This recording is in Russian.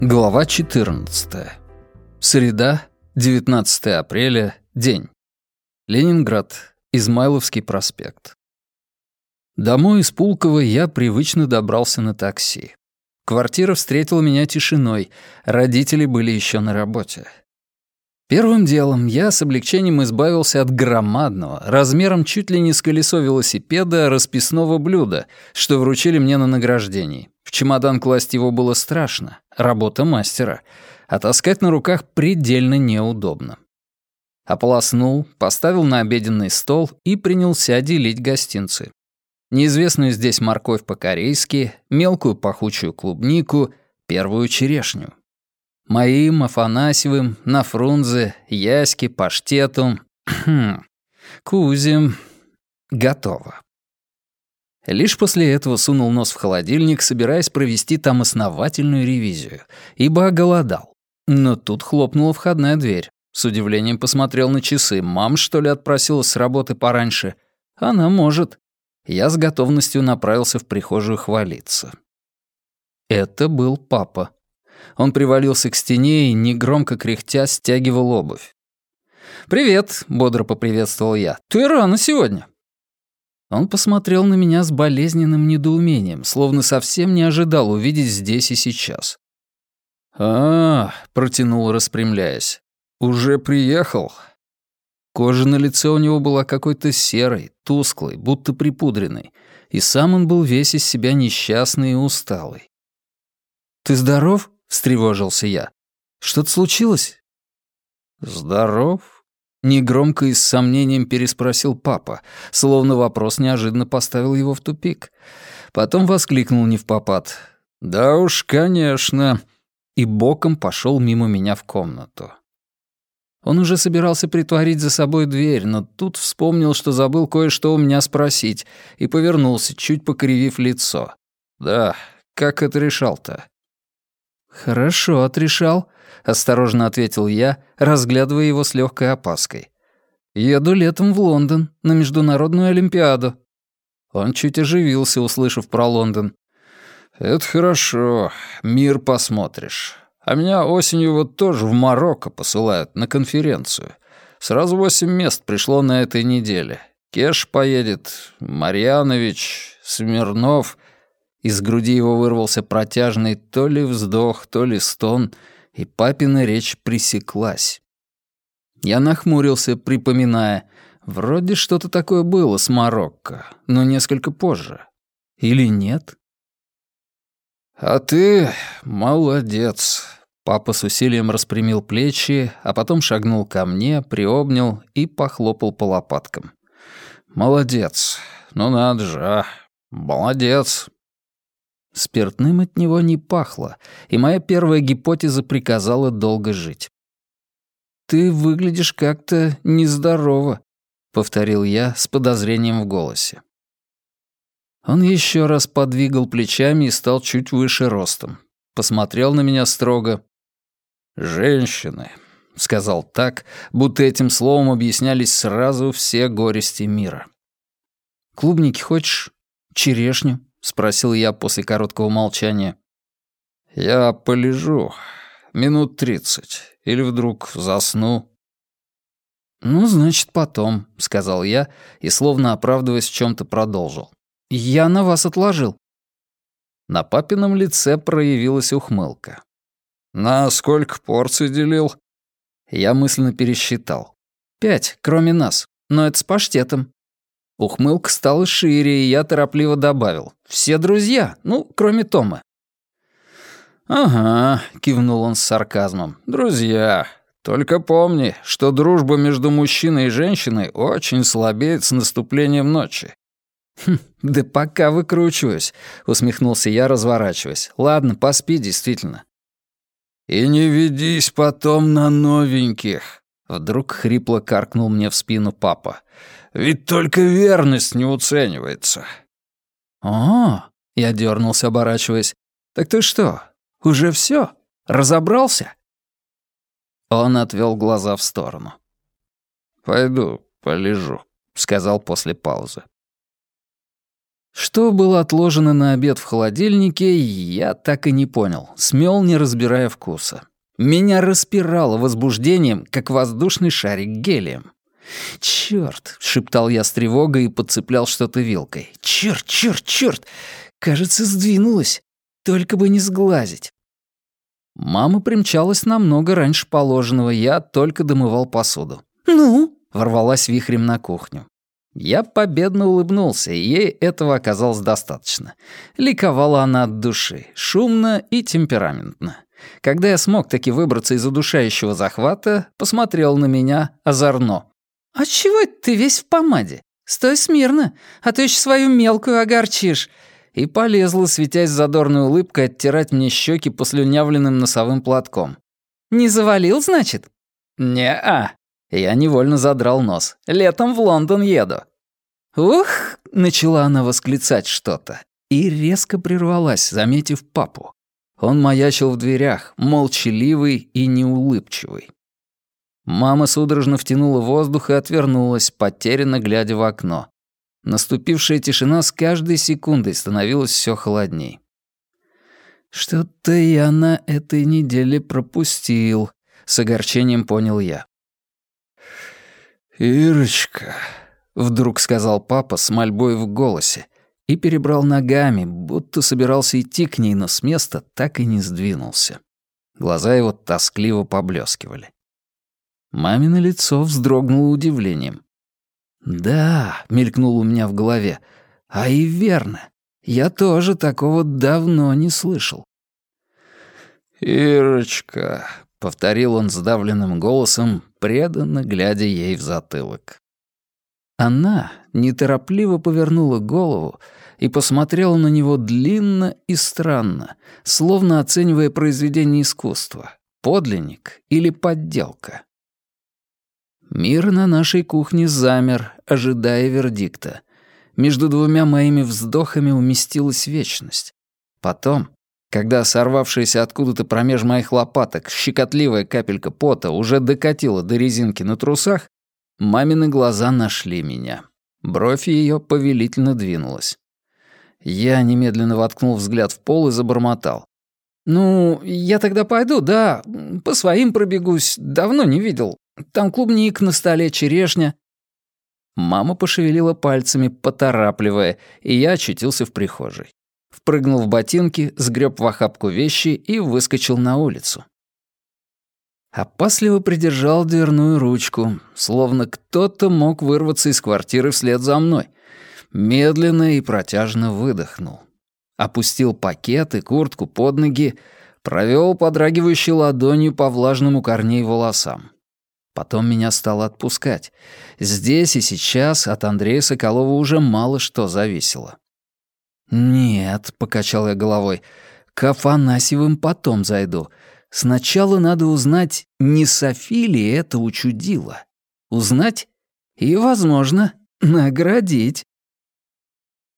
Глава 14. Среда, 19 апреля, день. Ленинград, Измайловский проспект. Домой из Пулково я привычно добрался на такси. Квартира встретила меня тишиной, родители были еще на работе. Первым делом я с облегчением избавился от громадного, размером чуть ли не с колесо велосипеда, расписного блюда, что вручили мне на награждении. В чемодан класть его было страшно, работа мастера, а таскать на руках предельно неудобно. Ополоснул, поставил на обеденный стол и принялся делить гостинцы. Неизвестную здесь морковь по-корейски, мелкую пахучую клубнику, первую черешню. Моим, Афанасьевым, на Фрунзе, Яське, паштету, Кузем. Готово. Лишь после этого сунул нос в холодильник, собираясь провести там основательную ревизию, ибо оголодал. Но тут хлопнула входная дверь. С удивлением посмотрел на часы. Мам, что ли, отпросилась с работы пораньше? Она может. Я с готовностью направился в прихожую хвалиться. Это был папа. Он привалился к стене и, негромко кряхтя, стягивал обувь. «Привет», — бодро поприветствовал я. «Ты рано сегодня». Он посмотрел на меня с болезненным недоумением, словно совсем не ожидал увидеть здесь и сейчас. Протянул, распрямляясь. «Уже приехал?» Кожа на лице у него была какой-то серой, тусклой, будто припудренной, и сам он был весь из себя несчастный и усталый. «Ты здоров?» — встревожился я. «Что-то случилось?» «Здоров?» — негромко и с сомнением переспросил папа, словно вопрос неожиданно поставил его в тупик. Потом воскликнул невпопад. «Да уж, конечно!» и боком пошел мимо меня в комнату. Он уже собирался притворить за собой дверь, но тут вспомнил, что забыл кое-что у меня спросить, и повернулся, чуть покривив лицо. «Да, как это решал-то?» «Хорошо отрешал», — осторожно ответил я, разглядывая его с легкой опаской. «Еду летом в Лондон, на Международную Олимпиаду». Он чуть оживился, услышав про Лондон. «Это хорошо, мир посмотришь. А меня осенью вот тоже в Марокко посылают на конференцию. Сразу 8 мест пришло на этой неделе. Кеш поедет, Марьянович, Смирнов». Из груди его вырвался протяжный то ли вздох, то ли стон, и папина речь пресеклась. Я нахмурился, припоминая, вроде что-то такое было с Марокко, но несколько позже. Или нет? «А ты молодец». Папа с усилием распрямил плечи, а потом шагнул ко мне, приобнял и похлопал по лопаткам. «Молодец. Ну надо же, молодец». Спиртным от него не пахло, и моя первая гипотеза приказала долго жить. «Ты выглядишь как-то нездорово», — повторил я с подозрением в голосе. Он еще раз подвигал плечами и стал чуть выше ростом. Посмотрел на меня строго. «Женщины», — сказал так, будто этим словом объяснялись сразу все горести мира. «Клубники хочешь? Черешню?» — спросил я после короткого молчания. «Я полежу. Минут 30. Или вдруг засну». «Ну, значит, потом», — сказал я и, словно оправдываясь в чем-то, продолжил. «Я на вас отложил». На папином лице проявилась ухмылка. «На сколько порций делил?» Я мысленно пересчитал. 5, кроме нас, но это с паштетом. Ухмылка стала шире, и я торопливо добавил. «Все друзья, ну, кроме Тома». «Ага», — кивнул он с сарказмом. «Друзья. Только помни, что дружба между мужчиной и женщиной очень слабеет с наступлением ночи». «Да пока выкручиваюсь», — усмехнулся я, разворачиваясь. «Ладно, поспи, действительно». «И не ведись потом на новеньких», — вдруг хрипло каркнул мне в спину папа. «Ведь только верность не уценивается». «О!» — я дернулся, оборачиваясь. «Так ты что, уже все? Разобрался?» Он отвел глаза в сторону. «Пойду полежу», — сказал после паузы. Что было отложено на обед в холодильнике, я так и не понял, смел, не разбирая вкуса. Меня распирало возбуждением, как воздушный шарик гелием. «Чёрт!» — шептал я с тревогой и подцеплял что-то вилкой. «Чёрт, чёрт, чёрт! Кажется, сдвинулась. Только бы не сглазить». Мама примчалась намного раньше положенного, я только домывал посуду. «Ну?» — ворвалась вихрем на кухню. Я победно улыбнулся, и ей этого оказалось достаточно. Ликовала она от души, шумно и темпераментно. Когда я смог таки выбраться из удушающего захвата, посмотрел на меня озорно. «А чего это ты весь в помаде? Стой смирно, а то еще свою мелкую огорчишь». И полезла, светясь задорной улыбкой, оттирать мне щеки послюнявленным носовым платком. «Не завалил, значит?» «Не-а». Я невольно задрал нос. «Летом в Лондон еду». «Ух!» — начала она восклицать что-то. И резко прервалась, заметив папу. Он маячил в дверях, молчаливый и неулыбчивый. Мама судорожно втянула воздух и отвернулась, потерянно глядя в окно. Наступившая тишина с каждой секундой становилась все холодней. «Что-то я на этой неделе пропустил», — с огорчением понял я. «Ирочка», — вдруг сказал папа с мольбой в голосе и перебрал ногами, будто собирался идти к ней, но с места так и не сдвинулся. Глаза его тоскливо поблескивали. Мамино лицо вздрогнуло удивлением. «Да», — мелькнуло у меня в голове, — «а и верно, я тоже такого давно не слышал». «Ирочка», — повторил он сдавленным голосом, преданно глядя ей в затылок. Она неторопливо повернула голову и посмотрела на него длинно и странно, словно оценивая произведение искусства, подлинник или подделка. Мир на нашей кухне замер, ожидая вердикта. Между двумя моими вздохами уместилась вечность. Потом, когда сорвавшаяся откуда-то промеж моих лопаток щекотливая капелька пота уже докатила до резинки на трусах, мамины глаза нашли меня. Бровь ее повелительно двинулась. Я немедленно воткнул взгляд в пол и забормотал. «Ну, я тогда пойду, да, по своим пробегусь, давно не видел. Там клубника на столе, черешня». Мама пошевелила пальцами, поторапливая, и я очутился в прихожей. Впрыгнул в ботинки, сгреб в охапку вещи и выскочил на улицу. Опасливо придержал дверную ручку, словно кто-то мог вырваться из квартиры вслед за мной. Медленно и протяжно выдохнул. Опустил пакет и куртку под ноги, провел подрагивающей ладонью по влажным у корней волосам. Потом меня стало отпускать. Здесь и сейчас от Андрея Соколова уже мало что зависело. «Нет», — покачал я головой, — «к Афанасьевым потом зайду. Сначала надо узнать, не Софи ли это учудило. Узнать и, возможно, наградить».